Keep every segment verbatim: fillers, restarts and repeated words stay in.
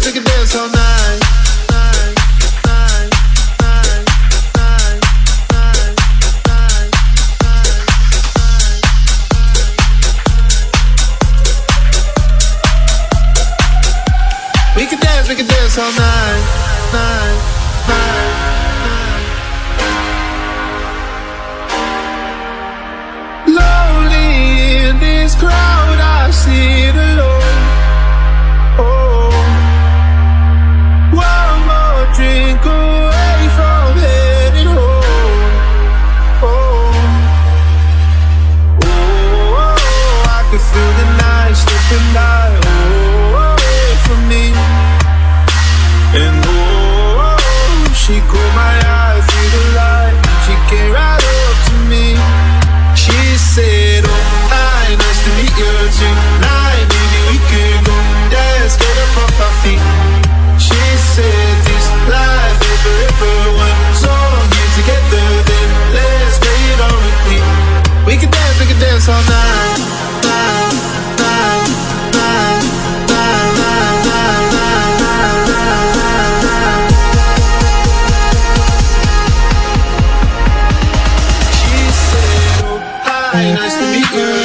dance, we can dance all night. Night, night, night, night, night, night, night, night. We can dance, we can dance all night. Night, night, night. Lonely in this crowd, I sit alone. Oh, one more drink away from heading home. Oh, oh, I can feel the night slipping by, oh, away from me. And oh, she caught my eye through the light. She came right up to me. She said, oh, hi, nice to meet you tonight. Maybe we could go dance, get up off our feet. She said, this life is forever one song you together, then let's get it on repeat. We can dance, we can dance all night. Night, night, night, night, night, night, night, night, night. She said, oh, hi, nice to meet you.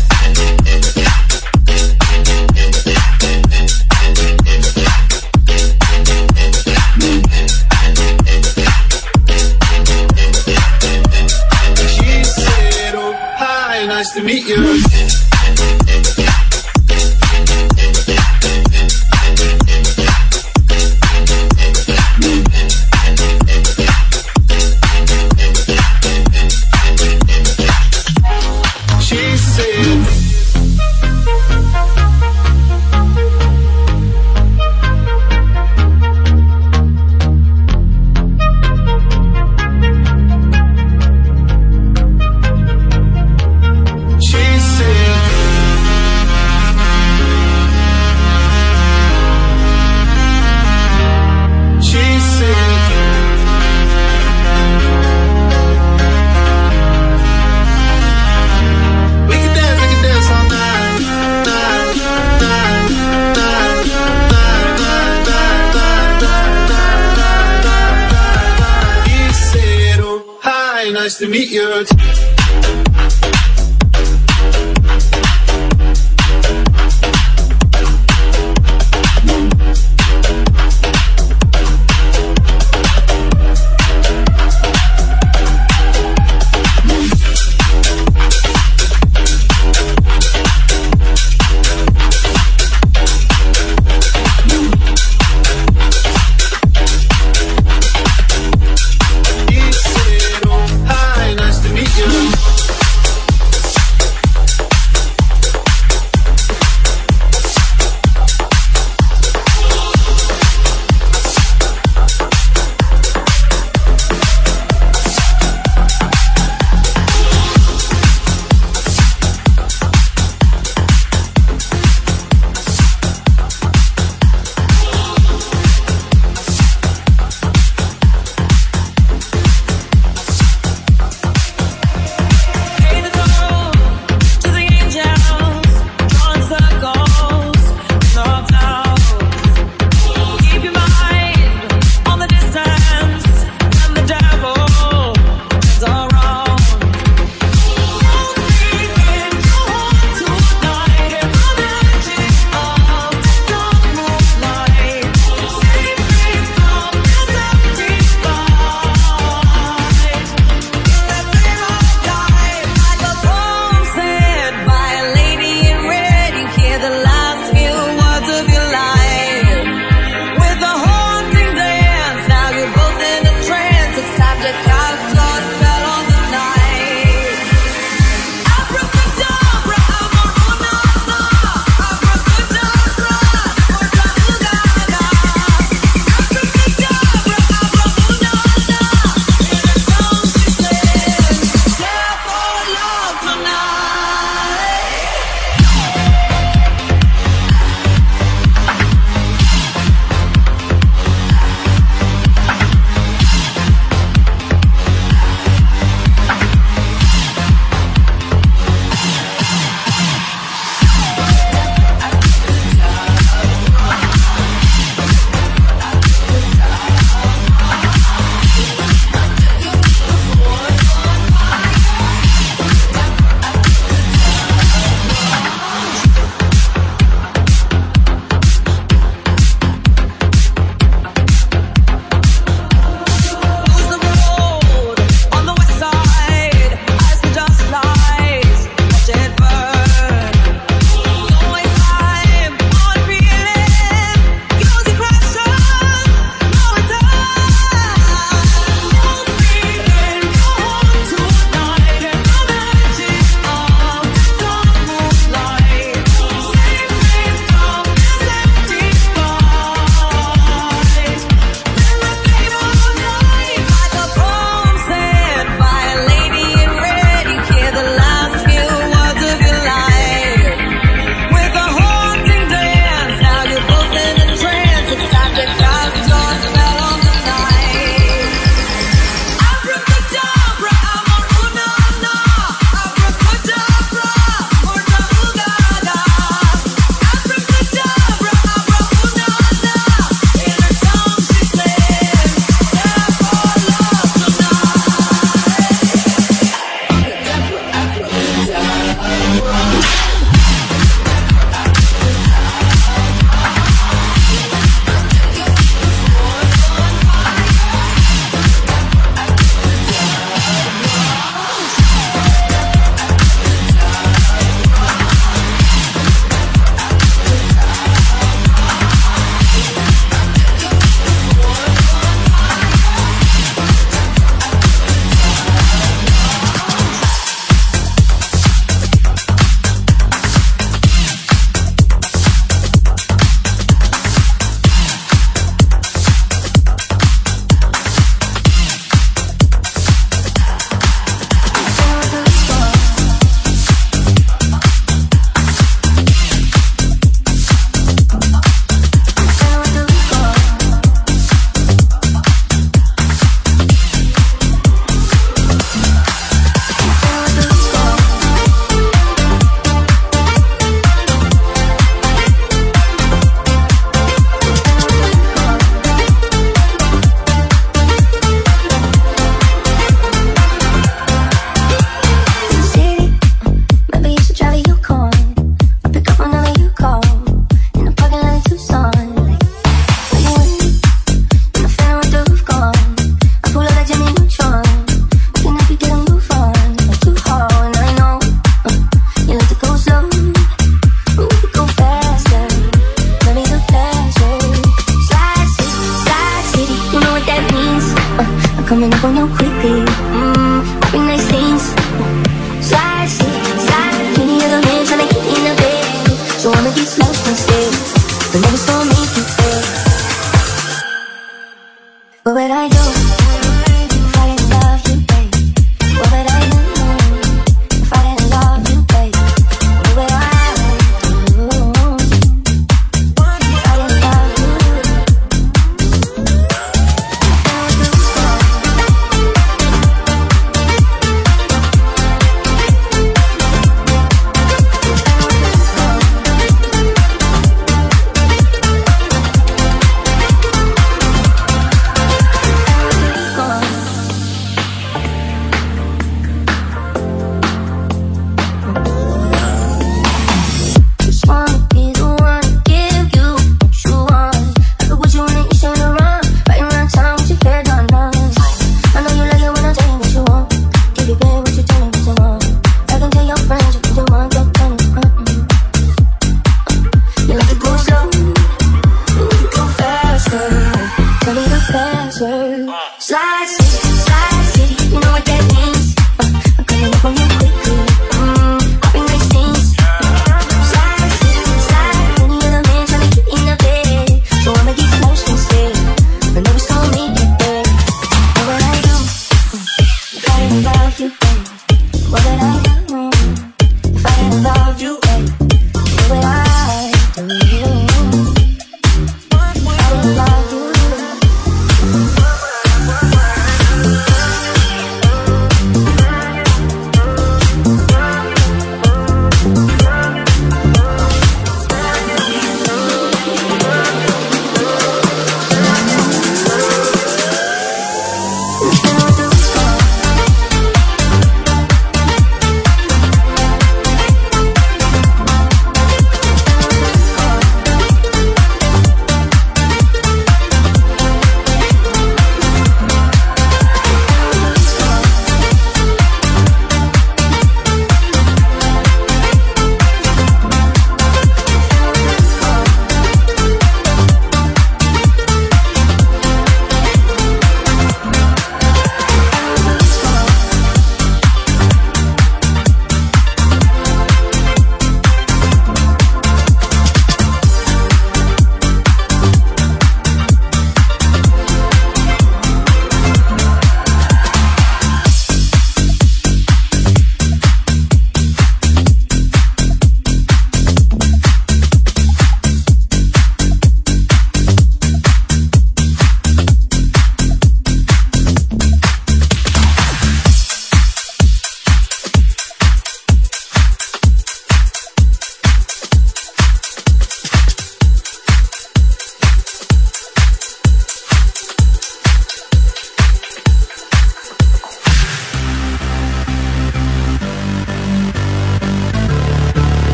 Nice to meet you. She said, nice to meet you. Nice to meet you.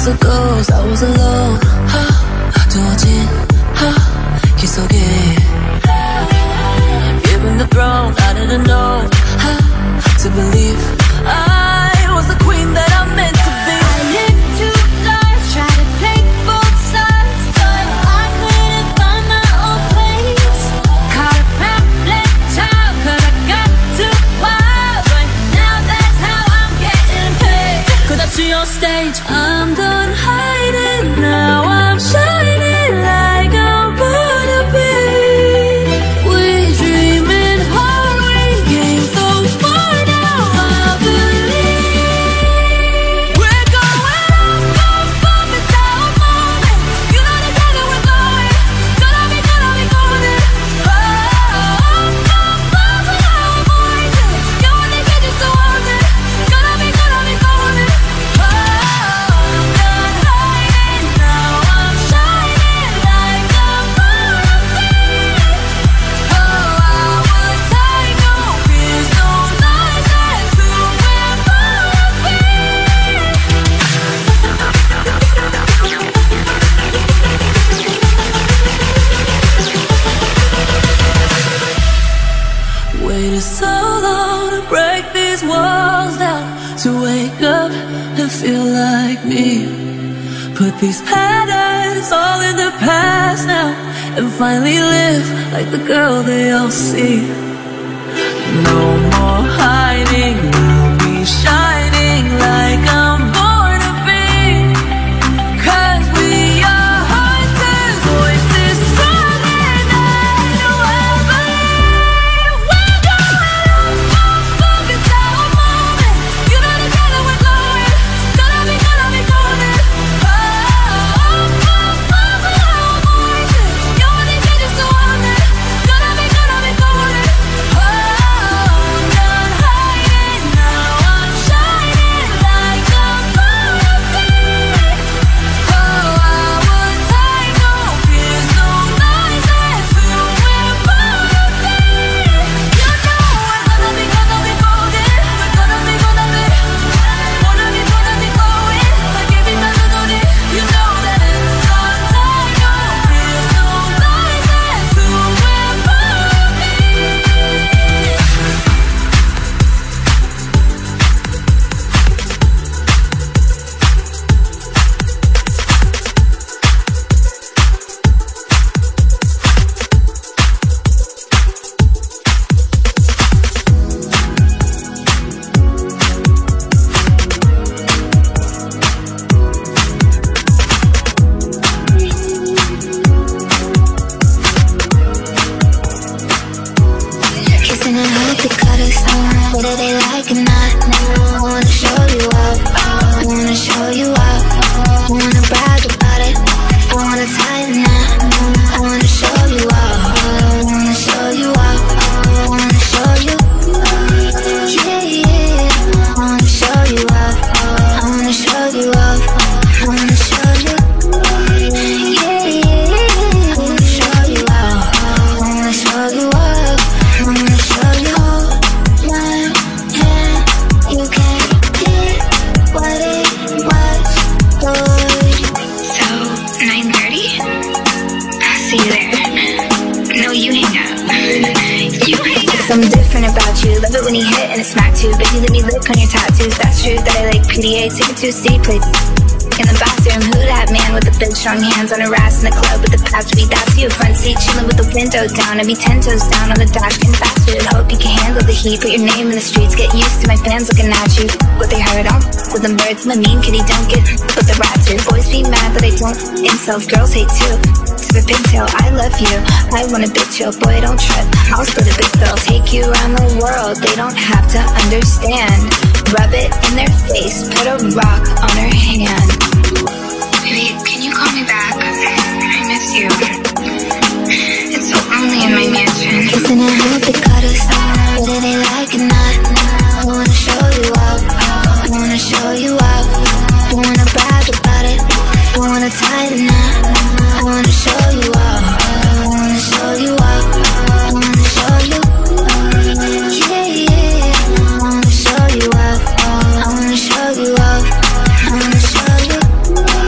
was a ghost, I was alone. 두어진 길 속에 given the throne, I didn't know how to believe I was the queen that I'm meant to be. I lived two lives, tried to play both sides, but I couldn't find my own place. Caught a pamphlet child, cause I got too wild, but now that's how I'm getting paid. Cause I see on stage, I'm done hiding, now I'm shining like I'm born to be. We dreaming hard, we came so far, now I believe we're going up, up, up, it's our moment. You know the time that we're going, gonna be, gonna be golden. Oh, up, up, up, with our voices. You want to get you so haunted, gonna be, gonna be golden. Oh, I'm done hiding, now I'm shining like I'm born to be. Oh, I would take no fears, no lies, that's who we're born to be. Waited so long to break these walls down, to wake up and feel like me. Put these patterns all in the past now, and finally live like the girl they all see. No more hiding, I'll be shining like I'm born to be. Cause we are hunters, voices stronger than you ever believe. We're going up, up, up, it's our moment. You know the time that we're going, gonna be, gonna be golden. Oh, up, up, up, with our voices. You want to get you so haunted, gonna be, gonna be golden. Oh, I'm done hiding, now I'm shining like I'm born to be. Oh, I would take no fears, no lies, that's who we're born to be. You know we're gonna be, gonna be golden. We're gonna be, gonna be, gonna be, gonna be going like every melody. You know that it's our time, no fears, no lies, that's who we're born to be. Kissing and hope it cut us. Whether they like it or not, I wanna show you up. I wanna show you up. I wanna brag about it. I wanna tie the knot. I wanna show you up. I wanna show you up. I wanna show you. Yeah, yeah. I wanna show you up. I wanna show you up. I wanna show you. Yeah, yeah. I wanna show you up. I wanna show you up. I wanna show you. Hold my hand. You can't get what it was, boy. So, nine thirty? I'll see you there. No, you hang out. You hang out. Something different about you. Love it when you hit and it smack too. Baby, let me lick on your tattoos. That's true that I like P D A. Take it to a C, play in the bathroom. Who that man with the big strong hands on her ass in the club with the patch beat? That's you. Front seat chilling with the window down. I be ten toes down on the dash, getting faster. Hope you can handle the heat. Put your name in the streets. Get used to my fans looking at you. What they heard on with them birds. I'm a mean kitty. Don't get with the rats here. Boys be mad that I don't insult. Girls hate too. Super pigtail, I love you. I want a big chill, boy, don't trip. I'll split a big bill, take you around the world. They don't have to understand. Rub it in their face, put a rock on her hand. Baby, can you call me back? I miss you. It's so lonely in my mansion. Kissing and hope it cut us. Whether they like it or not, I wanna show you up. I wanna show you up. I wanna brag about it. I wanna tie the knot. I wanna show you up. I wanna show you up. I wanna show you. Yeah, yeah. I wanna show you up. I wanna show you up. I wanna show you.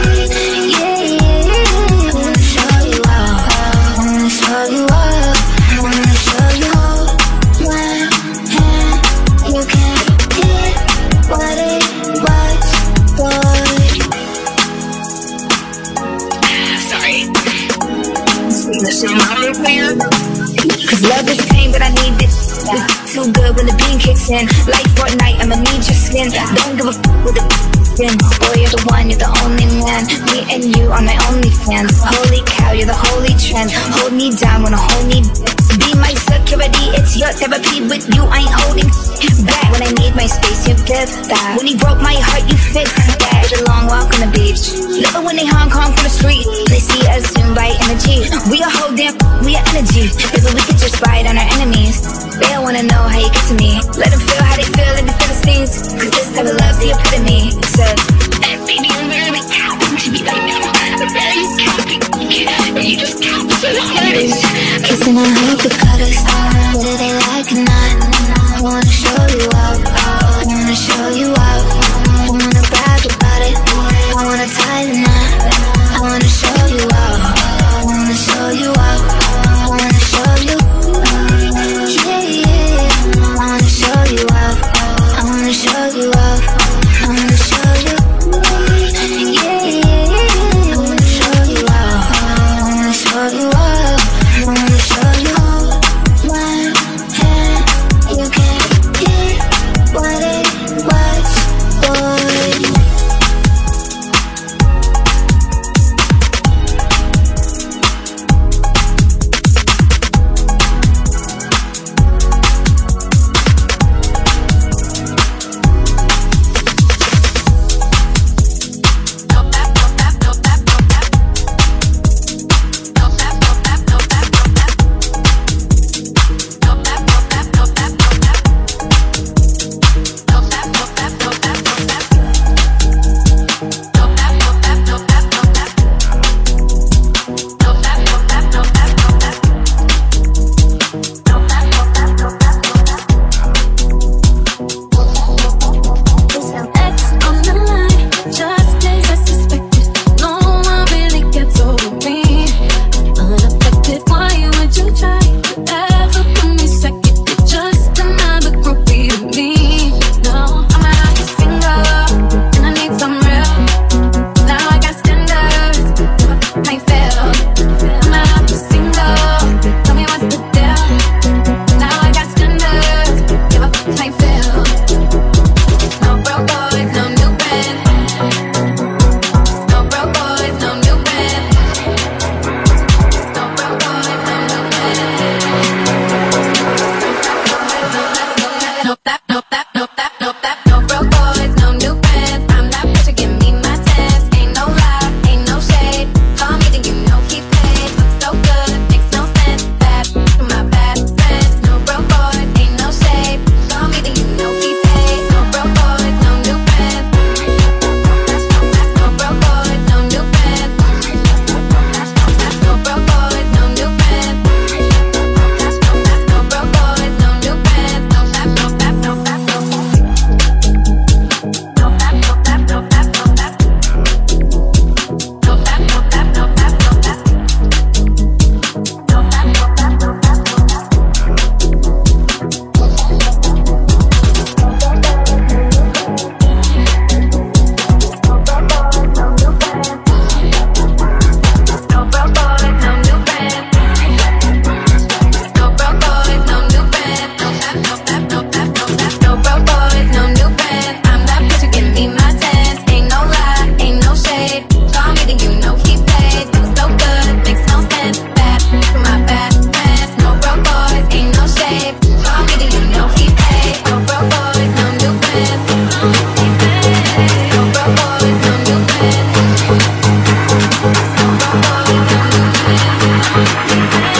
kicks in. Like Fortnite, I'ma need your skin. Don't give a f with a skin. Boy, you're the one, you're the only man. Me and you are my only fans. Holy cow, you're the holy trend. Hold me down, wanna hold me be my security, it's your therapy. With you, I ain't holding back. When I need my space, you give that. When you broke my heart, you fixed that. With a long walk on the beach. Love it when they Hong Kong from the street. They see us in right energy. We a whole damn, we a energy. Baby, we could just ride on our enemies. They don't wanna know how you get to me. Let them feel how they feel in the Philistines. Cause this type of love's the epitome. Said, baby, I'm really tapping to me right now. I'm very tapping. You just tap so hard. Kissing on hope to cut us. Whether they like or not, I wanna show you out. I wanna show you out. I wanna brag about it. I wanna tie the knot. I wanna show you out. I wanna show you out. I wanna show you. Yeah, yeah. I wanna show you out. I wanna show you out. I wanna show you. Yeah, yeah. I wanna show you out. I wanna show you out. I wanna show you. One hand, you can't hear what it was, boy.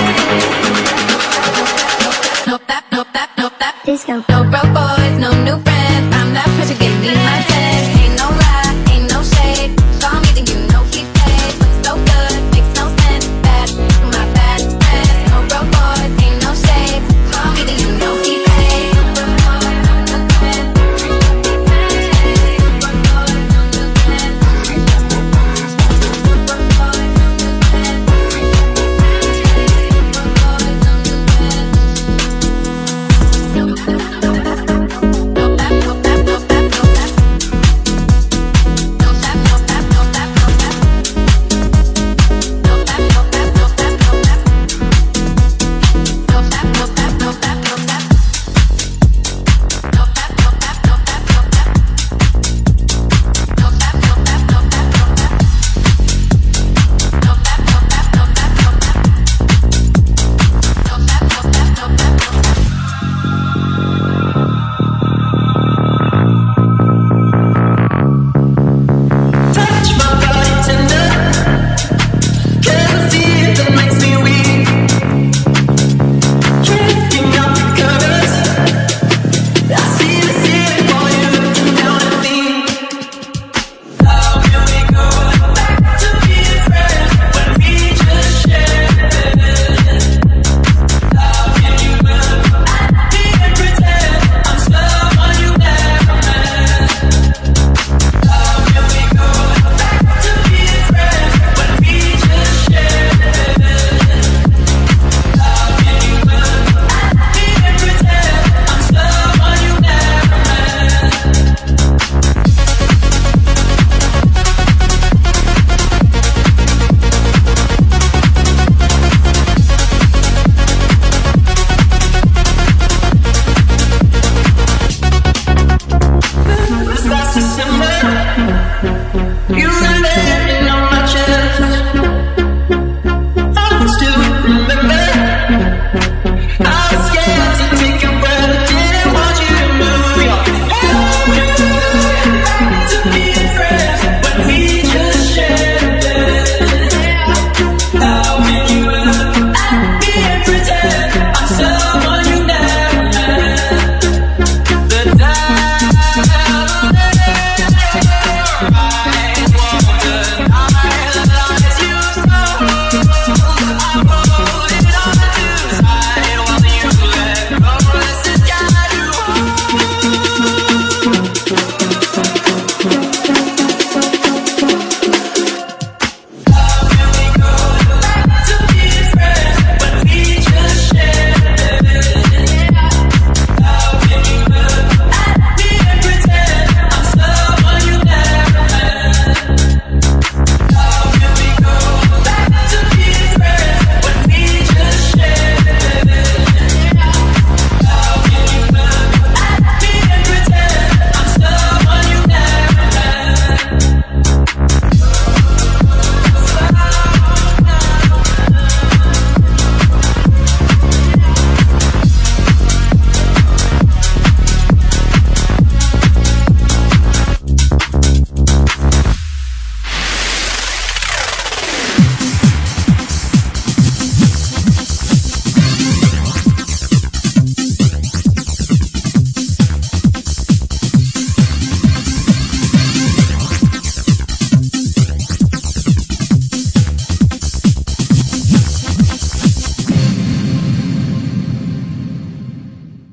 No broke boys, no new friends.